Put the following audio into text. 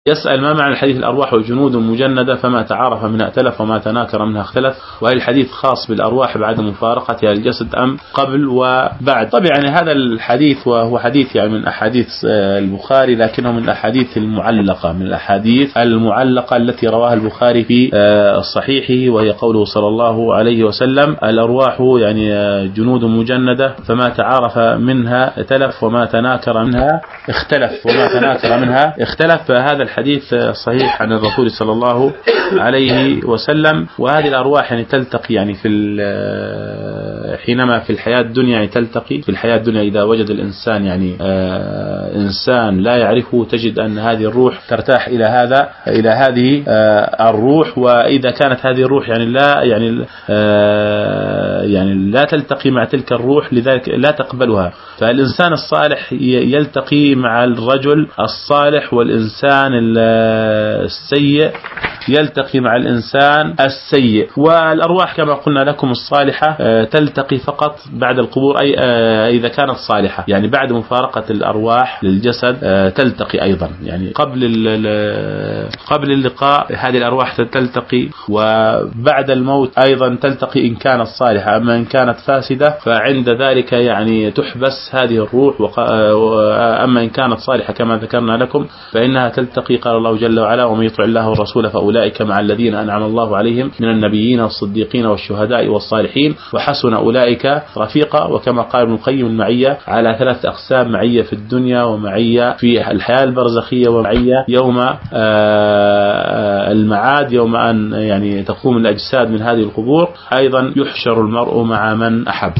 يسأل: ما معنى الحديث الأرواح وجنود مجندة فما تعارف منها ائتلف وما تناكر منها اختلف؟ وهل الحديث خاص بالأرواح بعد مفارقتها الجسد أم قبل وبعد؟ طبعا يعني هذا الحديث وهو حديث يعني من أحاديث البخاري، لكنه من الأحاديث المعلقة، من الأحاديث المعلقة التي رواها البخاري في صحيحه، وهي قوله صلى الله عليه وسلم: الأرواح يعني جنود مجندة فما تعارف منها ائتلف وما تناكر منها اختلف فهذا الحديث صحيح عن الرسول صلى الله عليه وسلم. وهذه الأرواح يعني تلتقي يعني حينما في الحياة الدنيا يعني تلتقي في الحياة الدنيا. إذا وجد الإنسان يعني إنسان لا يعرفه، تجد أن هذه الروح ترتاح إلى هذه الروح، وإذا كانت هذه الروح يعني لا تلتقي مع تلك الروح، لذلك لا تقبلها. فالإنسان الصالح يلتقي مع الرجل الصالح، والإنسان السيء يلتقي مع الإنسان السيء. والأرواح كما قلنا لكم الصالحة تلتقي فقط بعد القبور، أي إذا كانت صالحة، يعني بعد مفارقة الأرواح للجسد تلتقي أيضا، يعني قبل اللقاء هذه الأرواح تلتقي، وبعد الموت أيضا تلتقي إن كانت صالحة. أما إن كانت فاسدة فعند ذلك يعني تحبس هذه الروح، أما إن كانت صالحة كما ذكرنا لكم فإنها تلتقي. قال الله جل وعلا: ومن يطع الله والرسول فأولئك مع الذين أنعم الله عليهم من النبيين والصديقين والشهداء والصالحين وحسن أولئك رفيقا. وكما قال ابن القيم: المعية على 3 أقسام: معية في الدنيا، ومعية في الحياة البرزخية، ومعية يوم المعاد، يوم أن يعني تقوم الأجساد من هذه القبور. أيضا يحشر المرء مع من أحب.